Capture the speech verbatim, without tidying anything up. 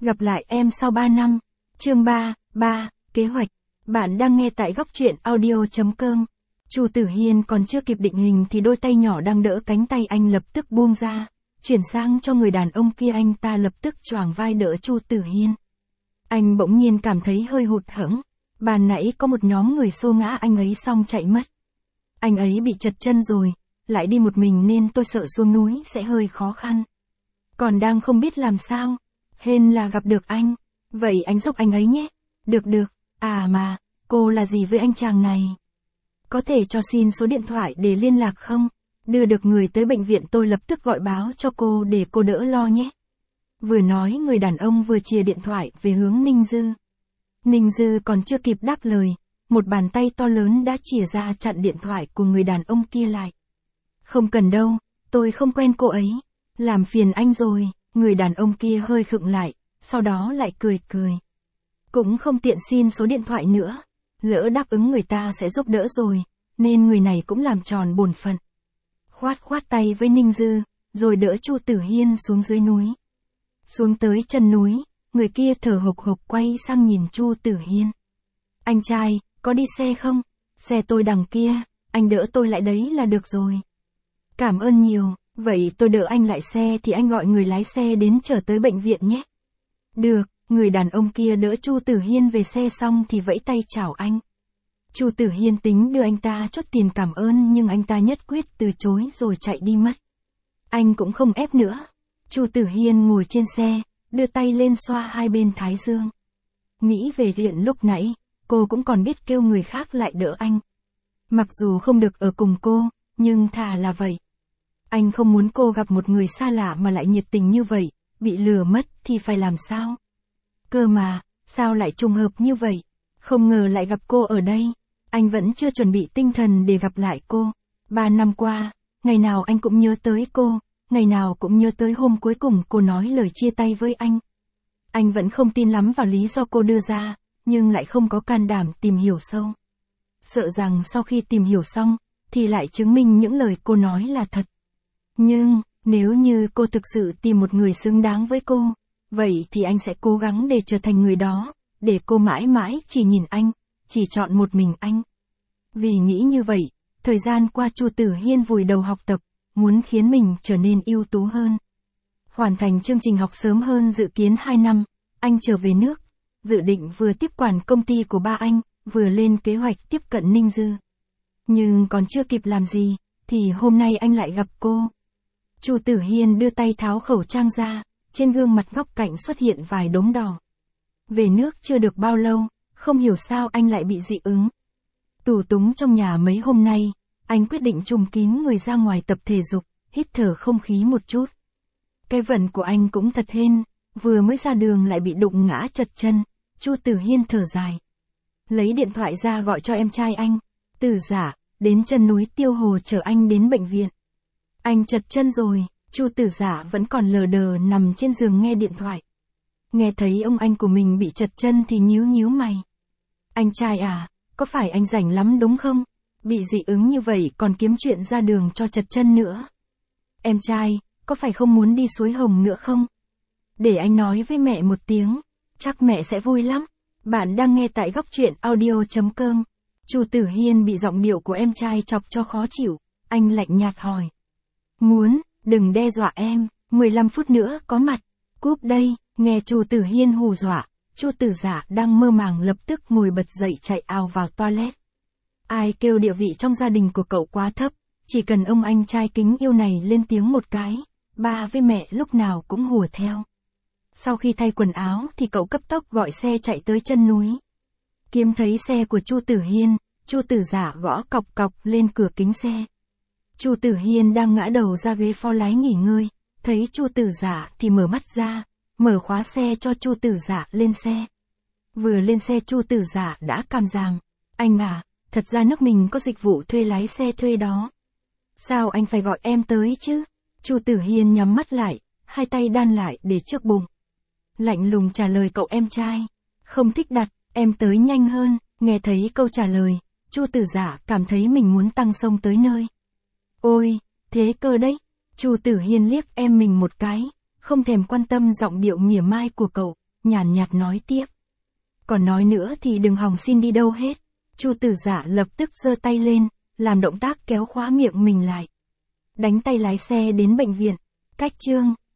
Gặp lại em sau ba năm. Chương ba, ba, kế hoạch. Bạn đang nghe tại góc truyện audio.com. Chu Tử Hiên còn chưa kịp định hình thì đôi tay nhỏ đang đỡ cánh tay anh lập tức buông ra, chuyển sang cho người đàn ông kia. Anh ta lập tức choàng vai đỡ Chu Tử Hiên. Anh bỗng nhiên cảm thấy hơi hụt hẫng. Ban nãy có một nhóm người xô ngã anh ấy xong chạy mất. Anh ấy bị trật chân rồi, lại đi một mình nên tôi sợ xuống núi sẽ hơi khó khăn. Còn đang không biết làm sao, hên là gặp được anh. Vậy anh giúp anh ấy nhé. Được được, à mà, cô là gì với anh chàng này? Có thể cho xin số điện thoại để liên lạc không? Đưa được người tới bệnh viện tôi lập tức gọi báo cho cô để cô đỡ lo nhé. Vừa nói người đàn ông vừa chìa điện thoại về hướng Ninh Dư. Ninh Dư còn chưa kịp đáp lời, một bàn tay to lớn đã chìa ra chặn điện thoại của người đàn ông kia lại. Không cần đâu, tôi không quen cô ấy. Làm phiền anh rồi. Người đàn ông kia hơi khựng lại, sau đó lại cười cười. Cũng không tiện xin số điện thoại nữa. Lỡ đáp ứng người ta sẽ giúp đỡ rồi, nên người này cũng làm tròn bổn phận. Khoát khoát tay với Ninh Dư, rồi đỡ Chu Tử Hiên xuống dưới núi. Xuống tới chân núi, người kia thở hộc hộc quay sang nhìn Chu Tử Hiên. Anh trai, có đi xe không? Xe tôi đằng kia, anh đỡ tôi lại đấy là được rồi. Cảm ơn nhiều, vậy tôi đỡ anh lại xe thì anh gọi người lái xe đến chở tới bệnh viện nhé. Được, người đàn ông kia đỡ Chu Tử Hiên về xe xong thì vẫy tay chào anh. Chu Tử Hiên tính đưa anh ta chốt tiền cảm ơn nhưng anh ta nhất quyết từ chối rồi chạy đi mất. Anh cũng không ép nữa. Chu Tử Hiên ngồi trên xe, đưa tay lên xoa hai bên thái dương. Nghĩ về chuyện lúc nãy, cô cũng còn biết kêu người khác lại đỡ anh. Mặc dù không được ở cùng cô, nhưng thà là vậy. Anh không muốn cô gặp một người xa lạ mà lại nhiệt tình như vậy, bị lừa mất thì phải làm sao? Cơ mà, sao lại trùng hợp như vậy? Không ngờ lại gặp cô ở đây. Anh vẫn chưa chuẩn bị tinh thần để gặp lại cô. Ba năm qua, ngày nào anh cũng nhớ tới cô, ngày nào cũng nhớ tới hôm cuối cùng cô nói lời chia tay với anh. Anh vẫn không tin lắm vào lý do cô đưa ra, nhưng lại không có can đảm tìm hiểu sâu. Sợ rằng sau khi tìm hiểu xong, thì lại chứng minh những lời cô nói là thật. Nhưng, nếu như cô thực sự tìm một người xứng đáng với cô, vậy thì anh sẽ cố gắng để trở thành người đó, để cô mãi mãi chỉ nhìn anh, chỉ chọn một mình anh. Vì nghĩ như vậy, thời gian qua Chu Tử Hiên vùi đầu học tập, muốn khiến mình trở nên ưu tú hơn. Hoàn thành chương trình học sớm hơn dự kiến hai năm, anh trở về nước, dự định vừa tiếp quản công ty của ba anh, vừa lên kế hoạch tiếp cận Ninh Dư. Nhưng còn chưa kịp làm gì, thì hôm nay anh lại gặp cô. Chu Tử Hiên đưa tay tháo khẩu trang ra, trên gương mặt góc cạnh xuất hiện vài đốm đỏ. Về nước chưa được bao lâu, không hiểu sao anh lại bị dị ứng. Tù túng trong nhà mấy hôm nay, anh quyết định trùm kín người ra ngoài tập thể dục, hít thở không khí một chút. Cái vận của anh cũng thật hên, vừa mới ra đường lại bị đụng ngã trật chân. Chu Tử Hiên thở dài, lấy điện thoại ra gọi cho em trai anh, Tử Giả, đến chân núi Tiêu Hồ chở anh đến bệnh viện. Anh trật chân rồi. Chu Tử Giả vẫn còn lờ đờ nằm trên giường nghe điện thoại. Nghe thấy ông anh của mình bị trật chân thì nhíu nhíu mày. Anh trai à, có phải anh rảnh lắm đúng không? Bị dị ứng như vậy còn kiếm chuyện ra đường cho trật chân nữa. Em trai, có phải không muốn đi suối Hồng nữa không? Để anh nói với mẹ một tiếng, chắc mẹ sẽ vui lắm. Bạn đang nghe tại góc truyện audio.com. Chu Tử Hiên bị giọng điệu của em trai chọc cho khó chịu, anh lạnh nhạt hỏi. Muốn, đừng đe dọa em, mười lăm phút nữa có mặt. Cúp đây. Nghe Chu Tử Hiên hù dọa, Chu Tử Giả đang mơ màng lập tức ngồi bật dậy chạy ào vào toilet. Ai kêu địa vị trong gia đình của cậu quá thấp, chỉ cần ông anh trai kính yêu này lên tiếng một cái, ba với mẹ lúc nào cũng hùa theo. Sau khi thay quần áo thì cậu cấp tốc gọi xe chạy tới chân núi. Kiếm thấy xe của Chu Tử Hiên, Chu Tử Giả gõ cọc cọc lên cửa kính xe. Chu Tử Hiên đang ngã đầu ra ghế phó lái nghỉ ngơi, thấy Chu Tử Giả thì mở mắt ra, mở khóa xe cho Chu Tử Giả lên xe. Vừa lên xe Chu Tử Giả đã càm ràm. Anh à, thật ra nước mình có dịch vụ thuê lái xe thuê đó. Sao anh phải gọi em tới chứ? Chu Tử Hiên nhắm mắt lại, hai tay đan lại để trước bụng. Lạnh lùng trả lời cậu em trai. Không thích đặt, em tới nhanh hơn. Nghe thấy câu trả lời, Chu Tử Giả cảm thấy mình muốn tăng sông tới nơi. Ôi, thế cơ đấy. Chu Tử Hiên liếc em mình một cái, không thèm quan tâm giọng điệu mỉa mai của cậu, nhàn nhạt nói tiếp. Còn nói nữa thì đừng hòng xin đi đâu hết. Chu Tử Dạ lập tức giơ tay lên, làm động tác kéo khóa miệng mình lại. Đánh tay lái xe đến bệnh viện. Cách chương